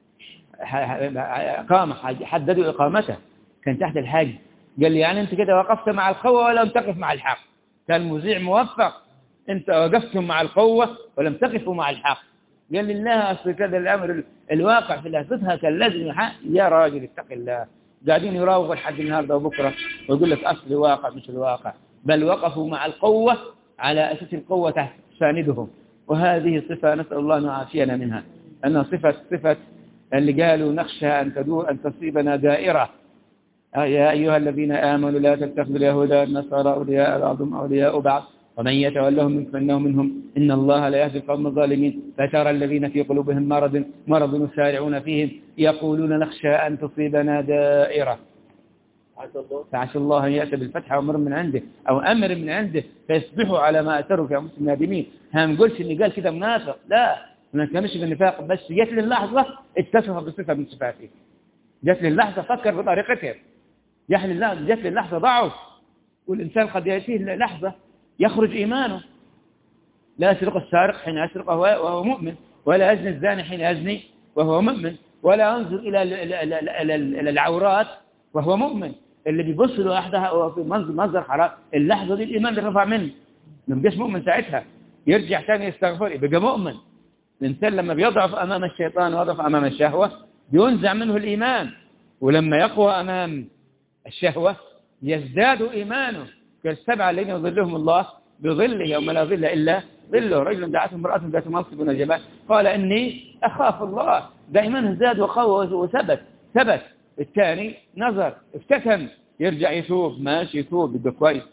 إقامة، حددوا إقامته، كان تحت الحاجز. قال لي يعني أنت كده وقفت مع القوة ولم تقف مع الحق. كان مذيع موفق، أنت وقفتم مع القوة ولم تقفوا مع الحق. قال لي لا أصل كذا الأمر الواقع في لحظتها كان لازم يا راجل اتق الله. قاعدين يراوغوا لحد النهارده وبكره ويقول لك أصل الواقع مش الواقع، بل وقفوا مع القوة على أساس القوة تساندهم. وهذه صفة نسأل الله أن يعافينا منها، أنها صفة اللي قالوا نخشى أن تصيبنا دائرة. يا أيها الذين آمنوا لا تتخذوا اليهود والنصارى أولياء بعضهم أولياء بعض ومن يتولهم منكم إنه منهم إن الله لا يهدي القوم الظالمين. فترى الذين في قلوبهم مرض يسارعون فيهم يقولون نخشى أن تصيبنا دائرة فعسى الله أن يأتي بالفتح أمر من عنده فيصبحوا على ما أثروا في أنفسهم نادمين. هنقولش اللي قال كده منافق، لا ما كانش بالنفاق، بس جت للحظة اتصف بصفة من صفاته، جت للحظة فكر بطريقته، جت للحظة ضعف. والإنسان قد يأتيه لحظة يخرج إيمانه. لا يسرق السارق حين يسرق وهو مؤمن، ولا يزني الزاني حين يزني وهو مؤمن، ولا ينظر إلى العورات وهو مؤمن. اللي بيبص له أحدها في منظر حرام، اللحظة دي الإيمان رفع منه، ما بقاش مؤمن ساعتها، يرجع ثاني يستغفر يبقى مؤمن. الإنسان لما بيضعف أمام الشيطان ويضعف أمام الشهوة بينزع منه الإيمان، ولما يقوى أمام الشهوة يزداد إيمانه. كالسبعة الذين يظلهم الله بظله يوم لا ظل إلا ظله. رجل دعته امرأة ذات منصب ونجبات قال إني أخاف الله، دائما زاد وقوى وثبت. الثاني نظر افتتن، يرجع يتوب، ماشي يتوب يبقى كويس.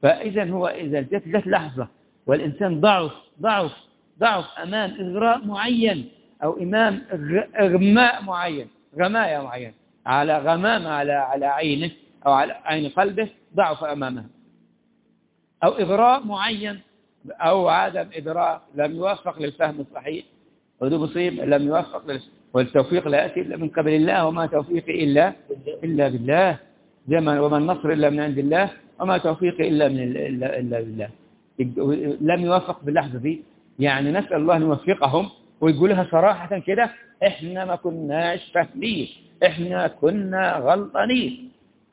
فإذا هو إذا جت لحظة والإنسان ضعف أمام إغراء معين أو إمام إغماء معين، غماية معين، على غمام على عينه أو على عين قلبه، ضعف أمامها، أو إغراء معين أو عدم إدراك، لم يوفق للفهم الصحيح، وده مصيب، لم يوفق والتوفيق لا يأتي إلا من قبل الله، وما توفيقي إلا بالله، وما النصر إلا من عند الله، وما توفيقي إلا بالله. لم يوفق باللحظة دي، يعني نسأل الله أن يوفقهم ويقولها صراحة كده: إحنا ما كناش فاهمين، إحنا كنا غلطانين.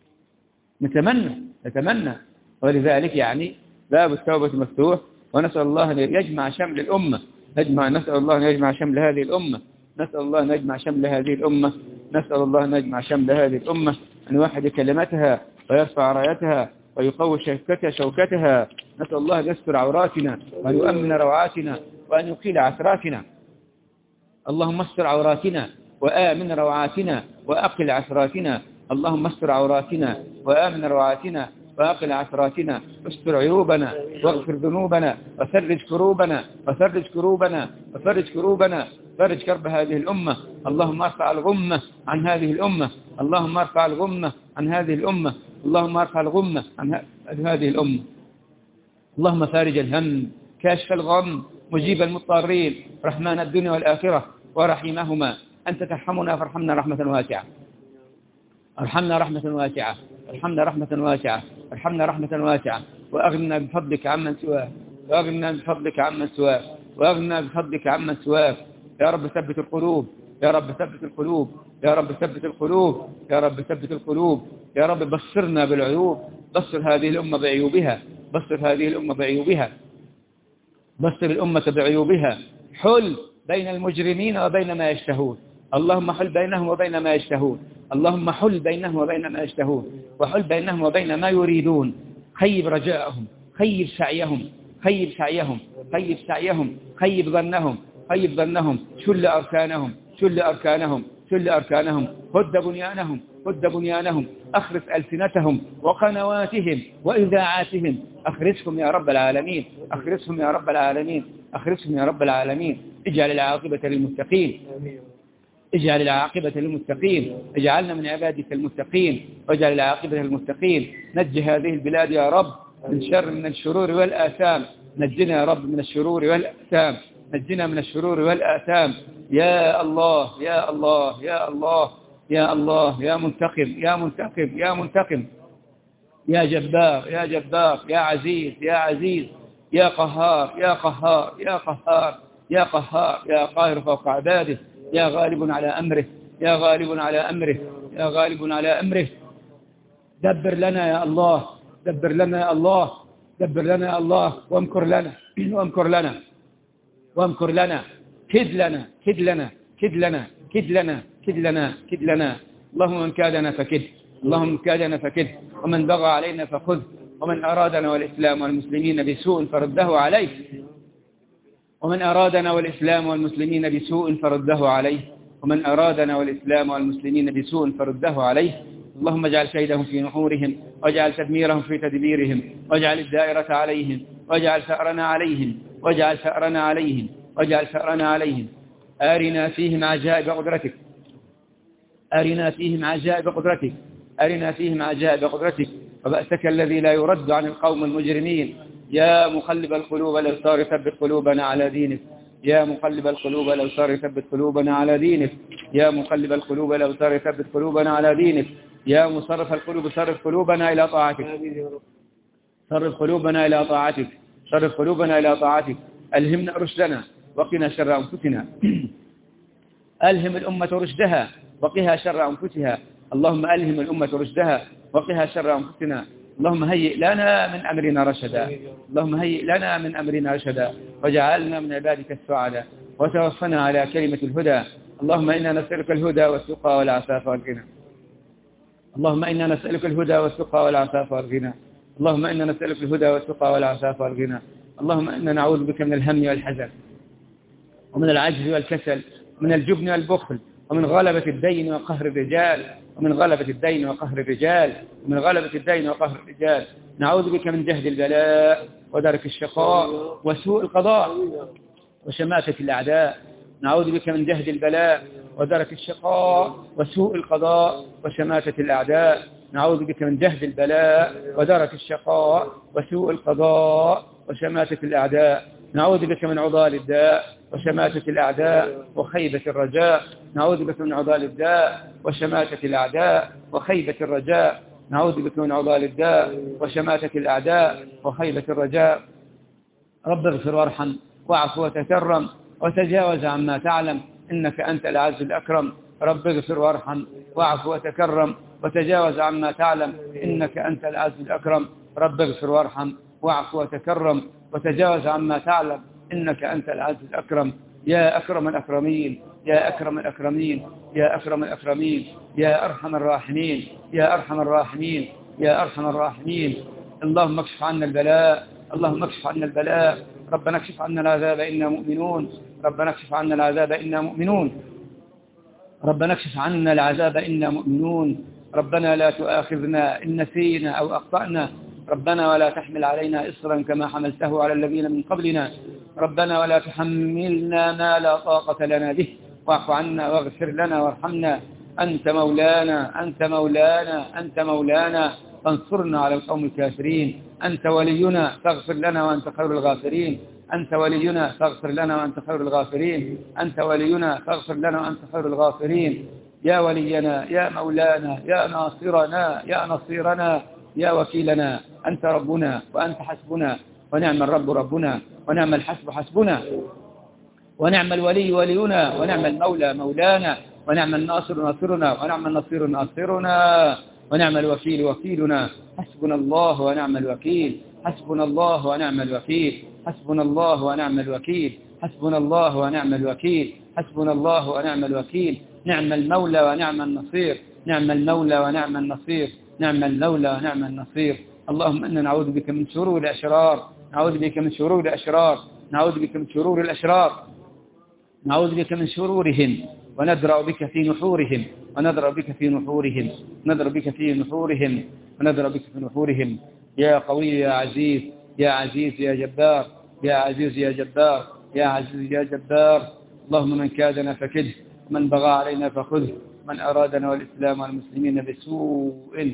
نتمنى ولذلك يعني باب التوبة مفتوح، ونسأل الله أن يجمع شمل الأمة، نسأل الله أن يجمع شمل هذه الأمة، نسأل الله أن يجمع شمل هذه الأمة، نسأل الله أن يجمع شمل هذه الأمة، أن يوحد كلمتها ويرفع رايتها ويقوي شوكتها. نسأل الله أن يستر عوراتنا وأن يؤمن روعاتنا وأن يقيل عثراتنا. اللهم استر عوراتنا وآمن روعاتنا وأقل عثراتنا. اللهم استر عوراتنا وآمن روعاتنا وأقل عثراتنا. استر عيوبنا واغفر ذنوبنا وفرج كروبنا فرج كرب هذه الأمة. اللهم ارفع الغمة عن هذه الأمة. اللهم ارفع الغمة عن هذه الأمة. اللهم ارفع الغمة عن هذه الأمة. اللهم فارج الهم، كاشف الغم، مجيب المضطرين، رحمن الدنيا والآخرة ورحيمهما. أنت ترحمنا فارحمنا رحمة واسعة. ارحمنا رحمة واسعة، ارحمنا رحمة واسعة، ارحمنا رحمة واسعة، وأغننا بفضلك عمن سواك، وأغننا بفضلك عمن سواك، وأغننا بفضلك عمن سواك. يا رب ثبت القلوب، يا رب ثبت القلوب، يا رب ثبت القلوب، يا رب ثبت القلوب. يا رب بصرنا بالعيوب، بصر هذه الأمة بعيوبها، بصر هذه الأمة بعيوبها، بصر الأمة بعيوبها. حل بين المجرمين وبين ما يشتهون. اللهم حل بينهم وبين ما يشتهون. اللهم حل بينهم وبين ما يشتهون، وحل بينهم وبين ما يريدون. خيب رجاءهم، خيب سعيهم، خيب سعيهم، خيب سعيهم، خيب ظنهم، خيب ظنهم. شل أركانهم، شل أركانهم، شل أركانهم. هد بنيانهم، هد بنيانهم. أخرس ألسنتهم وقنواتهم وإذاعاتهم. أخرسهم يا رب العالمين، أخرسهم يا رب العالمين، أخرسهم يا رب العالمين. اجعل العاقبة للمتقين، اجعل العاقبة للمتقين. اجعلنا من عبادك المتقين، واجعل العاقبة للمتقين. نجي هذه البلاد يا رب من الشرور والآثام. نجنا يا رب من الشرور والآثام، نجنا من الشرور والآثام. يا الله يا الله يا الله يا الله، يا منتقم يا منتقم يا منتقم، يا جبار يا جبار، يا عزيز يا عزيز، يا قهار يا قهار يا قهار يا قهار، يا قاهر فوق عباده، يا غالب على أمره، يا غالب على أمره، يا غالب على أمره. دبر لنا يا الله، دبر لنا يا الله، دبر لنا يا الله، وامكر لنا وامكر لنا وامكر لنا. كد لنا كد لنا كد لنا كد لنا كد لنا كد لنا. اللهم من كادنا فكد، اللهم من كادنا فكد، ومن بغى علينا فخذ، ومن أرادنا والإسلام والمسلمين بسوء فرده عليه، ومن أرادنا والإسلام والمسلمين بسوء فرده عليه، ومن أرادنا والإسلام والمسلمين بسوء فرده عليه. اللهم اجعل كيدهم في نحورهم، واجعل تدميرهم في تدبيرهم، واجعل الدائرة عليهم، واجعل ثأرنا عليهم، واجعل ثأرنا عليهم، واجعل ثأرنا عليهم. أرنا فيهم عجائب قدرتك، أرنا فيهم عجائب قدرتك، أرنا فيهم عجائب قدرتك، وبأسك الذي لا يرد عن القوم المجرمين. يا مقلب القلوب الأبصار ثبت قلوبنا على دينك، يا مقلب القلوب الأبصار ثبت قلوبنا على دينك، يا مقلب القلوب الأبصار ثبت قلوبنا على دينك، يا مصرف القلوب صرف قلوبنا إلى طاعتك، صرف قلوبنا إلى طاعتك، صرف قلوبنا إلى طاعتك. ألهمنا رشدنا وقنا شر أنفسنا، ألهم الأمة رشدها وقها شر أنفسها. اللهم ألهم الأمة رشدها وقها شر أنفسنا. اللهم هيئ لنا من أمرنا رشدا، اللهم هيئ لنا من أمرنا رشدا، وجعلنا من عبادك السعداء، وتوفنا على كلمة الهدى. اللهم إنا نسألك الهدى والتقى والعفاف والغنى، اللهم إنا نسألك الهدى والتقى والعفاف والغنى، اللهم إنا نسألك الهدى والتقى والعفاف والغنى. اللهم إنا نعوذ بك من الهم والحزن، ومن العجز والكسل، من الجبن والبخل، ومن غلبة الدين وقهر الرجال، ومن غلبة الدين وقهر الرجال، ومن غلبة الدين وقهر الرجال. نعوذ بك من جهد البلاء ودرك الشقاء وسوء القضاء وشماتة الأعداء. نعوذ بك من جهد البلاء ودرك الشقاء وسوء القضاء وشماتة الأعداء. نعوذ بك من جهد البلاء ودرك الشقاء وسوء القضاء وشماتة الأعداء. نعوذ بك من عضال الداء وشماتة الأعداء وخيبة الرجاء. نعوذ بك من عضال الداء وشماتة الأعداء وخيبة الرجاء. نعوذ بك من عضال الداء وشماتة الأعداء وخيبة الرجاء. رب اغفر وارحم واعف وتكرم وتجاوز عما تعلم إنك أنت العز الأكرم. رب اغفر وارحم واعف وتكرم وتجاوز عما تعلم إنك أنت العز الأكرم. رب اغفر وارحم واعف وتكرم وتجاوز عما تعلم إنك أنت العز الأكرم. يا أكرم الأكرمين، يا أكرم الأكرمين، يا أكرم الأكرمين، يا أرحم الراحمين، يا أرحم الراحمين، يا أرحم الراحمين. اللهم اكشف عنا البلاء، اللهم اكشف عنا البلاء. ربنا اكشف عنا العذاب إنا مؤمنون، ربنا اكشف عنا العذاب إنا مؤمنون، ربنا اكشف عنا العذاب إنا مؤمنون. ربنا لا تؤاخذنا إن نسينا أو أخطأنا، ربنا ولا تحمل علينا إصرا كما حملته على الذين من قبلنا، ربنا ولا تحملنا ما لا طاقة لنا به، واعف عنا واغفر لنا وارحمنا. أنت مولانا، أنت مولانا، أنت مولانا، فانصرنا على القوم الكافرين. أنت ولينا فاغفر لنا وأنت خير الغافرين، أنت ولينا فاغفر لنا وأنت خير الغافرين، أنت ولينا فاغفر لنا وأنت خير الغافرين. يا ولينا، يا مولانا، يا ناصرنا، يا نصيرنا، يا وكيلنا. أنت ربنا وأنت حسبنا، ونعم الرب ربنا، ونعم الحسب حسبنا، ونعم الولي ولينا، ونعم المولى مولانا، ونعم الناصر ناصرنا، ونعم النصير ناصرنا، ونعم الوكيل وكيلنا. حسبنا الله ونعم الوكيل، حسبنا الله ونعم الوكيل، حسبنا الله ونعم الوكيل، حسبنا الله ونعم الوكيل، حسبنا الله ونعم الوكيل. نعم المولى ونعم النصير، نعم المولى ونعم النصير، نعم المولى ونعم النصير. اللهم إنا نعوذ بك من شرور الأشرار، نعوذ بك من شرور الأشرار، نعوذ بك من شرور الأشرار، نعوذ بك من شرورهم، وندرأ بك في نحورهم، ونذرأ بك في نحورهم، نذرأ بك في نحورهم، ونذرأ بك في نحورهم. يا قوي يا عزيز، يا عزيز يا جبار، يا عزيز يا جبار، يا عزيز يا جبار. اللهم من كادنا فكده، ومن بغى علينا فخذه، من أرادنا والإسلام والمسلمين بسوء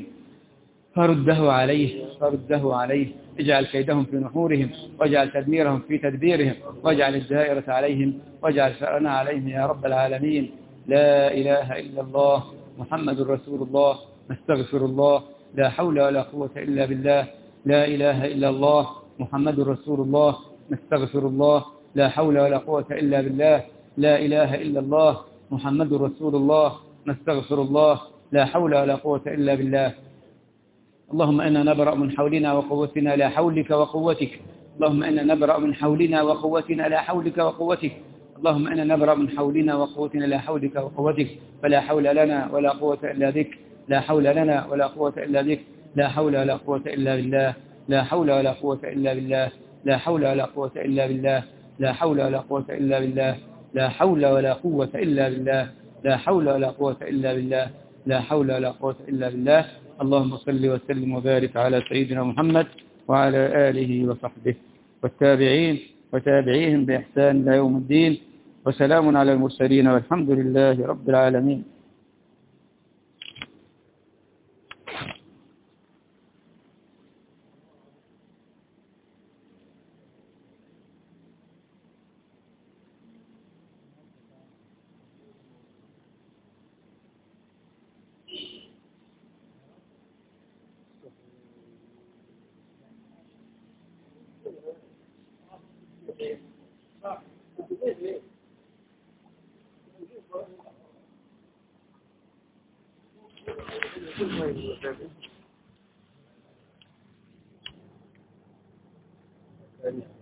فرده عليه، فرده عليه. اجعل كيدهم في نحورهم، واجعل تدميرهم في تدبيرهم، واجعل الدائرة عليهم، واجعل ثأرنا عليهم يا رب العالمين. لا إله إلا الله محمد رسول الله. نستغفر الله، لا حول ولا قوة إلا بالله. لا إله إلا الله محمد رسول الله. نستغفر الله، لا حول ولا قوة إلا بالله. لا إله إلا الله محمد رسول الله. نستغفر الله، لا حول ولا قوة إلا بالله. اللهم إنا نبرأ من حولنا وقوتنا لا حولك وقوتك. اللهم إنا نبرأ من حولنا وقوتنا لا حولك وقوتك. اللهم إنا نبرأ من حولنا وقوتنا لا حولك وقوتك. فلا حول لنا ولا قوة إلا بك، لا حول لنا ولا قوة إلا بك، لا حول ولا قوة إلا بالله، لا حول ولا قوة إلا بالله، لا حول ولا قوة إلا بالله، لا حول ولا قوة إلا بالله، لا حول ولا قوة إلا بالله، لا حول ولا قوة إلا بالله، لا حول ولا قوة إلا بالله. اللهم صل وسلم وبارك على سيدنا محمد وعلى آله وصحبه والتابعين وتابعيهم بإحسان إلى يوم الدين. وسلام على المرسلين والحمد لله رب العالمين. Thank you.